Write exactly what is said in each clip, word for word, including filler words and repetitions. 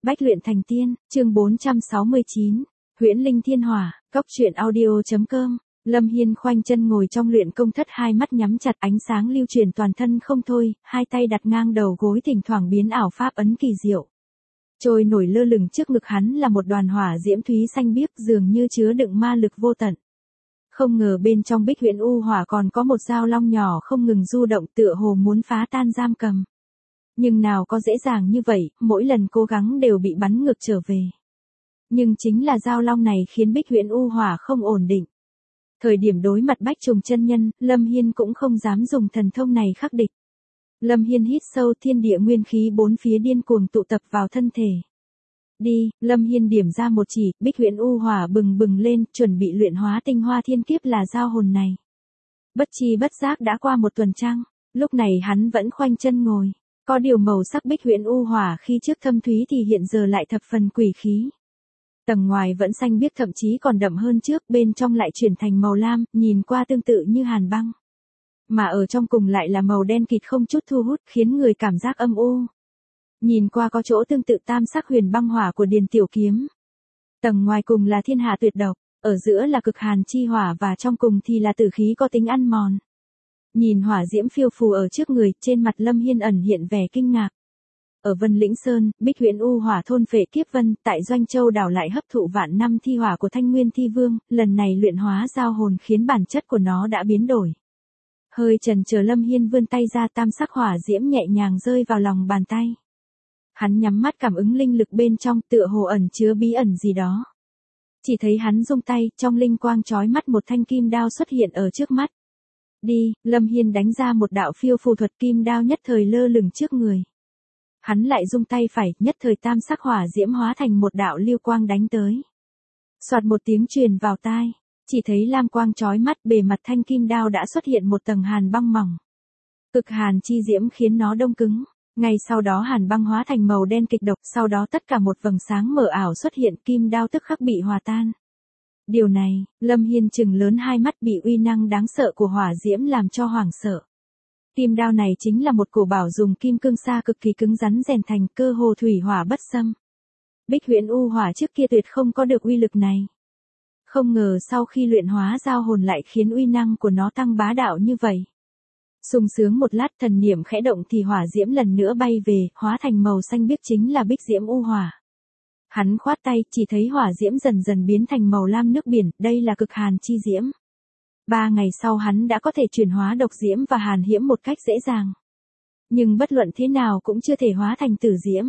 Bách luyện thành tiên, chương bốn trăm sáu mươi chín, Huyễn Linh Thiên Hỏa, Cốc truyện audio chấm com. Lâm Hiên khoanh chân ngồi trong luyện công thất, hai mắt nhắm chặt, ánh sáng lưu truyền toàn thân không thôi, hai tay đặt ngang đầu gối, thỉnh thoảng biến ảo pháp ấn kỳ diệu. Trôi nổi lơ lửng trước ngực hắn là một đoàn hỏa diễm thúy xanh biếc, dường như chứa đựng ma lực vô tận. Không ngờ bên trong Bích Huyễn U Hỏa còn có một dao long nhỏ không ngừng du động, tựa hồ muốn phá tan giam cầm. Nhưng nào có dễ dàng như vậy, mỗi lần cố gắng đều bị bắn ngược trở về. Nhưng chính là dao long này khiến Bích Huyễn U Hỏa không ổn định. Thời điểm đối mặt Bách Trùng chân nhân, Lâm Hiên cũng không dám dùng thần thông này khắc địch. Lâm Hiên hít sâu, thiên địa nguyên khí bốn phía điên cuồng tụ tập vào thân thể. Đi, Lâm Hiên điểm ra một chỉ, Bích Huyễn U Hỏa bừng bừng lên, chuẩn bị luyện hóa tinh hoa thiên kiếp là dao hồn này. Bất chi bất giác đã qua một tuần trăng, lúc này hắn vẫn khoanh chân ngồi. Có điều màu sắc Bích Huyễn U Hỏa khi trước thâm thúy thì hiện giờ lại thập phần quỷ khí. Tầng ngoài vẫn xanh biếc, thậm chí còn đậm hơn trước, bên trong lại chuyển thành màu lam, nhìn qua tương tự như hàn băng. Mà ở trong cùng lại là màu đen kịt không chút thu hút, khiến người cảm giác âm u. Nhìn qua có chỗ tương tự tam sắc huyền băng hỏa của Điền Tiểu Kiếm. Tầng ngoài cùng là thiên hạ tuyệt độc, ở giữa là cực hàn chi hỏa và trong cùng thì là tử khí có tính ăn mòn. Nhìn hỏa diễm phiêu phù ở trước người, trên mặt Lâm Hiên ẩn hiện vẻ kinh ngạc. Ở Vân Lĩnh Sơn, Bích Huyễn U Hỏa thôn phệ kiếp vân, tại Doanh Châu đảo lại hấp thụ vạn năm thi hỏa của Thanh Nguyên Thi Vương, lần này luyện hóa giao hồn khiến bản chất của nó đã biến đổi. Hơi chần chờ, Lâm Hiên vươn tay ra, tam sắc hỏa diễm nhẹ nhàng rơi vào lòng bàn tay. Hắn nhắm mắt cảm ứng linh lực bên trong, tựa hồ ẩn chứa bí ẩn gì đó. Chỉ thấy hắn rung tay, trong linh quang chói mắt một thanh kim đao xuất hiện ở trước mắt. Đi, Lâm Hiên đánh ra một đạo phiêu phù thuật, kim đao nhất thời lơ lửng trước người. Hắn lại rung tay phải, nhất thời tam sắc hỏa diễm hóa thành một đạo lưu quang đánh tới. Soạt một tiếng truyền vào tai, chỉ thấy lam quang chói mắt, bề mặt thanh kim đao đã xuất hiện một tầng hàn băng mỏng. Cực hàn chi diễm khiến nó đông cứng, ngay sau đó hàn băng hóa thành màu đen kịch độc, sau đó tất cả một vầng sáng mờ ảo xuất hiện, kim đao tức khắc bị hòa tan. Điều này, Lâm Hiên trừng lớn hai mắt, bị uy năng đáng sợ của hỏa diễm làm cho hoảng sợ. Kim đao này chính là một cổ bảo dùng kim cương sa cực kỳ cứng rắn rèn thành, cơ hồ thủy hỏa bất xâm. Bích Huyễn U Hỏa trước kia tuyệt không có được uy lực này. Không ngờ sau khi luyện hóa giao hồn lại khiến uy năng của nó tăng bá đạo như vậy. Sung sướng một lát, thần niệm khẽ động thì hỏa diễm lần nữa bay về, hóa thành màu xanh biếc, chính là Bích Diễm U Hỏa. Hắn khoát tay, chỉ thấy hỏa diễm dần dần biến thành màu lam nước biển, đây là cực hàn chi diễm. Ba ngày sau hắn đã có thể chuyển hóa độc diễm và hàn hiểm một cách dễ dàng. Nhưng bất luận thế nào cũng chưa thể hóa thành tử diễm.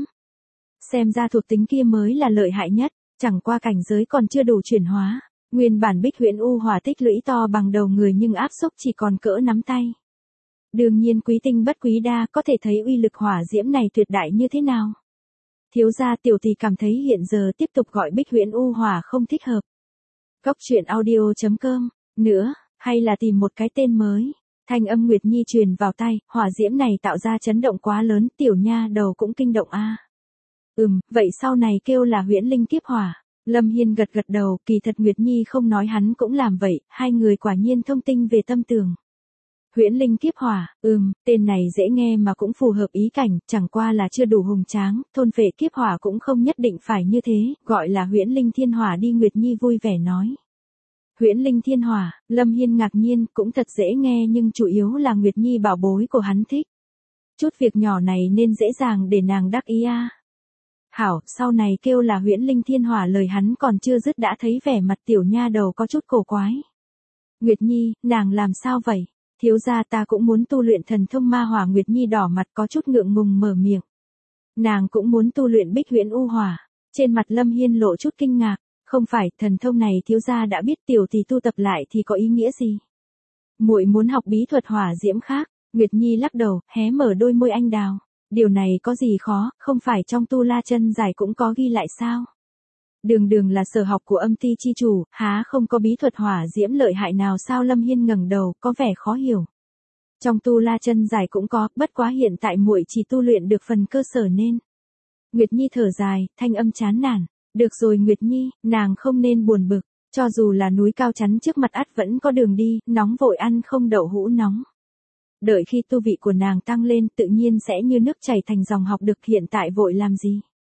Xem ra thuộc tính kia mới là lợi hại nhất, chẳng qua cảnh giới còn chưa đủ chuyển hóa. Nguyên bản Bích Huyễn U Hỏa tích lũy to bằng đầu người nhưng áp xúc chỉ còn cỡ nắm tay. Đương nhiên quý tinh bất quý đa, có thể thấy uy lực hỏa diễm này tuyệt đại như thế nào. Thiếu gia, tiểu tỷ cảm thấy hiện giờ tiếp tục gọi Bích Huyễn U Hỏa không thích hợp. Cốc truyện audio chấm com. Nữa, hay là tìm một cái tên mới. Thanh âm Nguyệt Nhi truyền vào tai, hỏa diễm này tạo ra chấn động quá lớn, tiểu nha đầu cũng kinh động a. À. Ừm, vậy sau này kêu là Huyễn Linh Kiếp Hỏa. Lâm Hiên gật gật đầu, kỳ thật Nguyệt Nhi không nói hắn cũng làm vậy, hai người quả nhiên thông tinh về tâm tường. Huyễn Linh Kiếp Hỏa, ừm, tên này dễ nghe mà cũng phù hợp ý cảnh, chẳng qua là chưa đủ hùng tráng, thôn phệ kiếp hỏa cũng không nhất định phải như thế, gọi là Huyễn Linh Thiên Hỏa đi, Nguyệt Nhi vui vẻ nói. Huyễn Linh Thiên Hỏa, Lâm Hiên ngạc nhiên, cũng thật dễ nghe nhưng chủ yếu là Nguyệt Nhi bảo bối của hắn thích. Chút việc nhỏ này nên dễ dàng để nàng đắc ý a. Hảo, sau này kêu là Huyễn Linh Thiên Hỏa, lời hắn còn chưa dứt đã thấy vẻ mặt tiểu nha đầu có chút cổ quái. Nguyệt Nhi, nàng làm sao vậy? Thiếu gia, ta cũng muốn tu luyện thần thông ma hỏa. Nguyệt Nhi đỏ mặt có chút ngượng ngùng mở miệng. Nàng cũng muốn tu luyện Bích Huyễn U Hỏa. Trên mặt Lâm Hiên lộ chút kinh ngạc. Không phải, thần thông này thiếu gia đã biết, tiểu thì tu tập lại thì có ý nghĩa gì? Muội muốn học bí thuật hỏa diễm khác. Nguyệt Nhi lắc đầu, hé mở đôi môi anh đào. Điều này có gì khó, không phải trong tu la chân giải cũng có ghi lại sao? Đường đường là sở học của âm ti chi chủ, há không có bí thuật hỏa diễm lợi hại nào sao? Lâm Hiên ngẩng đầu, có vẻ khó hiểu. Trong tu la chân giải cũng có, bất quá hiện tại muội chỉ tu luyện được phần cơ sở nên. Nguyệt Nhi thở dài, thanh âm chán nản. Được rồi Nguyệt Nhi, nàng không nên buồn bực, cho dù là núi cao chắn trước mặt ắt vẫn có đường đi, nóng vội ăn không đậu hũ nóng. Đợi khi tu vị của nàng tăng lên, tự nhiên sẽ như nước chảy thành dòng, học được, hiện tại vội làm gì?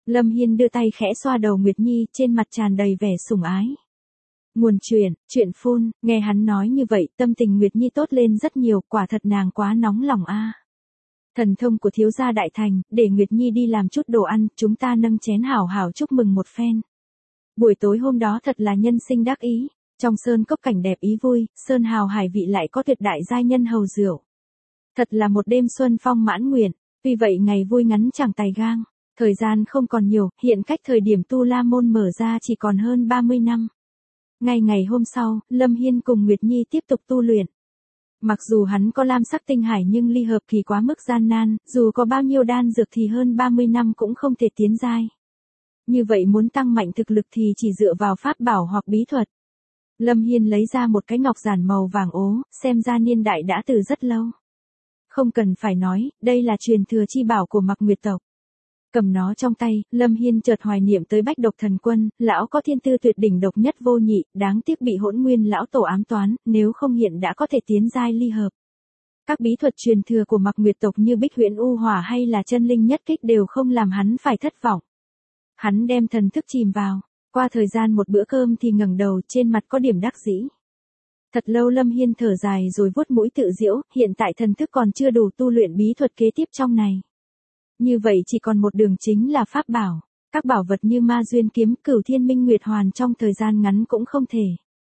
Lâm Hiên đưa tay khẽ xoa đầu Nguyệt Nhi, trên mặt tràn đầy vẻ sủng ái. Nguồn chuyện, chuyện phun, nghe hắn nói như vậy, tâm tình Nguyệt Nhi tốt lên rất nhiều, quả thật nàng quá nóng lòng a. Thần thông của thiếu gia đại thành, để Nguyệt Nhi đi làm chút đồ ăn, chúng ta nâng chén hảo hảo chúc mừng một phen. Buổi tối hôm đó thật là nhân sinh đắc ý, trong sơn cốc cảnh đẹp ý vui, sơn hào hải vị lại có tuyệt đại giai nhân hầu rượu. Thật là một đêm xuân phong mãn nguyện, tuy vậy ngày vui ngắn chẳng tài gang, thời gian không còn nhiều, hiện cách thời điểm Tu La Môn mở ra chỉ còn hơn ba mươi năm. Ngày ngày hôm sau, Lâm Hiên cùng Nguyệt Nhi tiếp tục tu luyện. Mặc dù hắn có lam sắc tinh hải nhưng ly hợp kỳ quá mức gian nan, dù có bao nhiêu đan dược thì hơn ba mươi năm cũng không thể tiến giai. Như vậy muốn tăng mạnh thực lực thì chỉ dựa vào pháp bảo hoặc bí thuật. Lâm Hiên lấy ra một cái ngọc giản màu vàng ố, xem ra niên đại đã từ rất lâu. Không cần phải nói, đây là truyền thừa chi bảo của Mạc Nguyệt tộc. Cầm nó trong tay, Lâm Hiên chợt hoài niệm tới Bách Độc Thần Quân, lão có thiên tư tuyệt đỉnh độc nhất vô nhị, đáng tiếc bị Hỗn Nguyên lão tổ ám toán, nếu không hiện đã có thể tiến giai ly hợp. Các bí thuật truyền thừa của Mạc Nguyệt tộc như Bích Huyễn U Hỏa hay là Chân Linh Nhất Kích đều không làm hắn phải thất vọng. Hắn đem thần thức chìm vào, qua thời gian một bữa cơm thì ngẩng đầu, trên mặt có điểm đắc dĩ. Thật lâu Lâm Hiên thở dài rồi vuốt mũi tự giễu, hiện tại thần thức còn chưa đủ tu luyện bí thuật kế tiếp trong này. Như vậy chỉ còn một đường chính là pháp bảo, các bảo vật như Ma Duyên Kiếm, Cửu Thiên Minh Nguyệt Hoàn trong thời gian ngắn cũng không thể.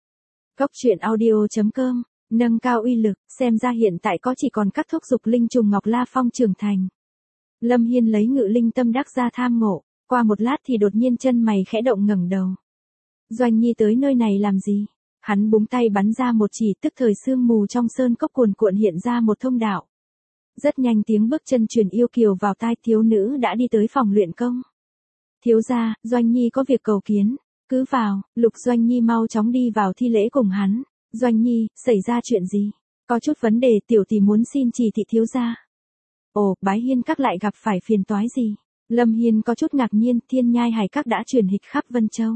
Cốc truyện audio chấm com, nâng cao uy lực, xem ra hiện tại có chỉ còn các thúc dục linh trùng Ngọc La Phong trưởng thành. Lâm Hiên lấy ngự linh tâm đắc ra tham ngộ, qua một lát thì đột nhiên chân mày khẽ động ngẩng đầu. Doanh Nhi tới nơi này làm gì? Hắn búng tay bắn ra một chỉ, tức thời sương mù trong sơn cốc cuồn cuộn hiện ra một thông đạo. Rất nhanh tiếng bước chân truyền yêu kiều vào tai, thiếu nữ đã đi tới phòng luyện công. Thiếu gia, Doanh Nhi có việc cầu kiến, cứ vào. Lục Doanh Nhi mau chóng đi vào thi lễ cùng hắn. Doanh Nhi, xảy ra chuyện gì? Có chút vấn đề, tiểu tỷ muốn xin chỉ thị thiếu gia. Ồ, Bái Hiên các lại gặp phải phiền toái gì? Lâm Hiên có chút ngạc nhiên, Thiên Nhai Hải các đã truyền hịch khắp Vân Châu.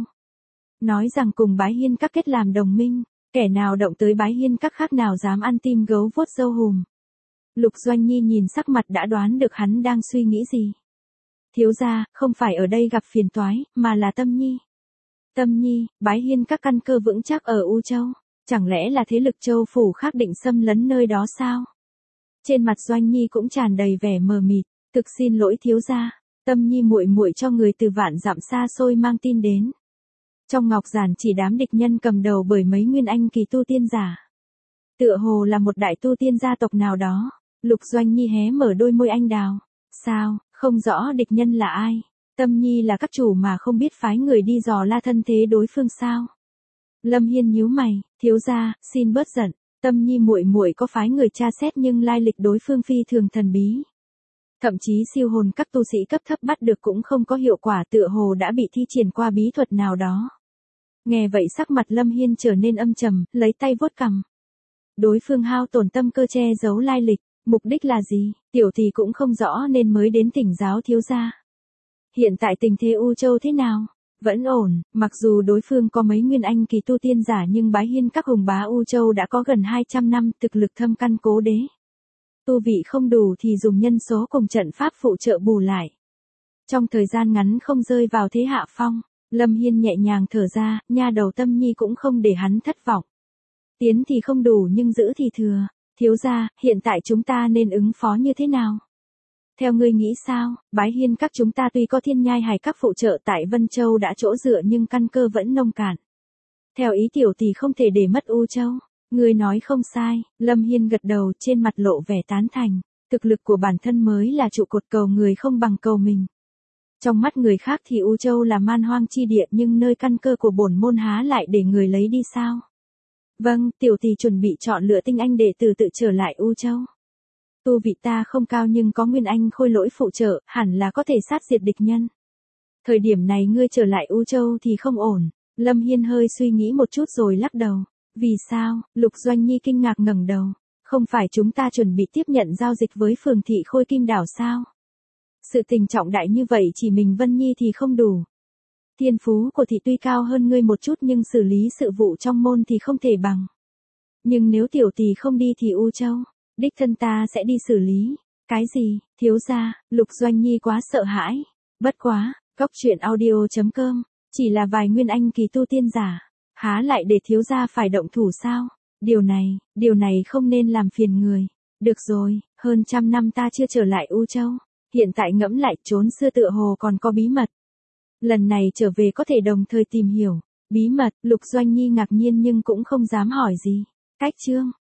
Nói rằng cùng Bái Hiên các kết làm đồng minh, kẻ nào động tới Bái Hiên các khác nào dám ăn tim gấu vuốt râu hùm. Lục Doanh Nhi nhìn sắc mặt đã đoán được hắn đang suy nghĩ gì. Thiếu gia, không phải ở đây gặp phiền toái, mà là Tâm Nhi. Tâm Nhi, Bái Hiên các căn cơ vững chắc ở U Châu, chẳng lẽ là thế lực châu phủ khác định xâm lấn nơi đó sao? Trên mặt Doanh Nhi cũng tràn đầy vẻ mờ mịt, thực xin lỗi thiếu gia, Tâm Nhi muội muội cho người từ vạn dặm xa xôi mang tin đến. Trong ngọc giản chỉ đám địch nhân cầm đầu bởi mấy nguyên anh kỳ tu tiên giả. Tựa hồ là một đại tu tiên gia tộc nào đó. Lục Doanh Nhi hé mở đôi môi anh đào. Sao, không rõ địch nhân là ai? Tâm Nhi là các chủ mà không biết phái người đi dò la thân thế đối phương sao? Lâm Hiên nhíu mày, thiếu gia, xin bớt giận. Tâm Nhi muội muội có phái người tra xét nhưng lai lịch đối phương phi thường thần bí. Thậm chí siêu hồn các tu sĩ cấp thấp bắt được cũng không có hiệu quả, tựa hồ đã bị thi triển qua bí thuật nào đó. Nghe vậy sắc mặt Lâm Hiên trở nên âm trầm, lấy tay vuốt cằm. Đối phương hao tổn tâm cơ che giấu lai lịch, mục đích là gì, tiểu thì cũng không rõ nên mới đến thỉnh giáo thiếu gia. Hiện tại tình thế U Châu thế nào? Vẫn ổn, mặc dù đối phương có mấy nguyên anh kỳ tu tiên giả nhưng Bái Hiên các hùng bá U Châu đã có gần hai trăm năm, thực lực thâm căn cố đế. Tu vị không đủ thì dùng nhân số cùng trận pháp phụ trợ bù lại. Trong thời gian ngắn không rơi vào thế hạ phong, Lâm Hiên nhẹ nhàng thở ra, nha đầu Tâm Nhi cũng không để hắn thất vọng. Tiến thì không đủ nhưng giữ thì thừa, thiếu gia, hiện tại chúng ta nên ứng phó như thế nào? Theo ngươi nghĩ sao? Bái Hiên các chúng ta tuy có Thiên Nhai Hải các phụ trợ tại Vân Châu đã chỗ dựa nhưng căn cơ vẫn nông cạn. Theo ý tiểu thì không thể để mất U Châu. Ngươi nói không sai, Lâm Hiên gật đầu, trên mặt lộ vẻ tán thành. Thực lực của bản thân mới là trụ cột, cầu người không bằng cầu mình. Trong mắt người khác thì U Châu là man hoang chi địa nhưng nơi căn cơ của bổn môn há lại để người lấy đi sao? Vâng, tiểu tỷ chuẩn bị chọn lựa tinh anh đệ tử tự trở lại U Châu. Tu vị ta không cao nhưng có nguyên anh khôi lỗi phụ trợ, hẳn là có thể sát diệt địch nhân. Thời điểm này ngươi trở lại U Châu thì không ổn. Lâm Hiên hơi suy nghĩ một chút rồi lắc đầu. Vì sao? Lục Doanh Nhi kinh ngạc ngẩng đầu. Không phải chúng ta chuẩn bị tiếp nhận giao dịch với phường thị Khôi Kim Đảo sao? Sự tình trọng đại như vậy chỉ mình Vân Nhi thì không đủ. Thiên phú của thị tuy cao hơn ngươi một chút nhưng xử lý sự vụ trong môn thì không thể bằng. Nhưng nếu tiểu tỷ không đi thì U Châu, đích thân ta sẽ đi xử lý. Cái gì? Thiếu gia? Lục Doanh Nhi quá sợ hãi. Bất quá, Cốc truyện audio chấm com, chỉ là vài nguyên anh kỳ tu tiên giả, há lại để thiếu gia phải động thủ sao? Điều này, điều này không nên làm phiền người. Được rồi, hơn trăm năm ta chưa trở lại U Châu, hiện tại ngẫm lại trốn xưa tựa hồ còn có bí mật. Lần này trở về có thể đồng thời tìm hiểu. Bí mật, Lục Doanh Nhi ngạc nhiên nhưng cũng không dám hỏi gì. Cách chương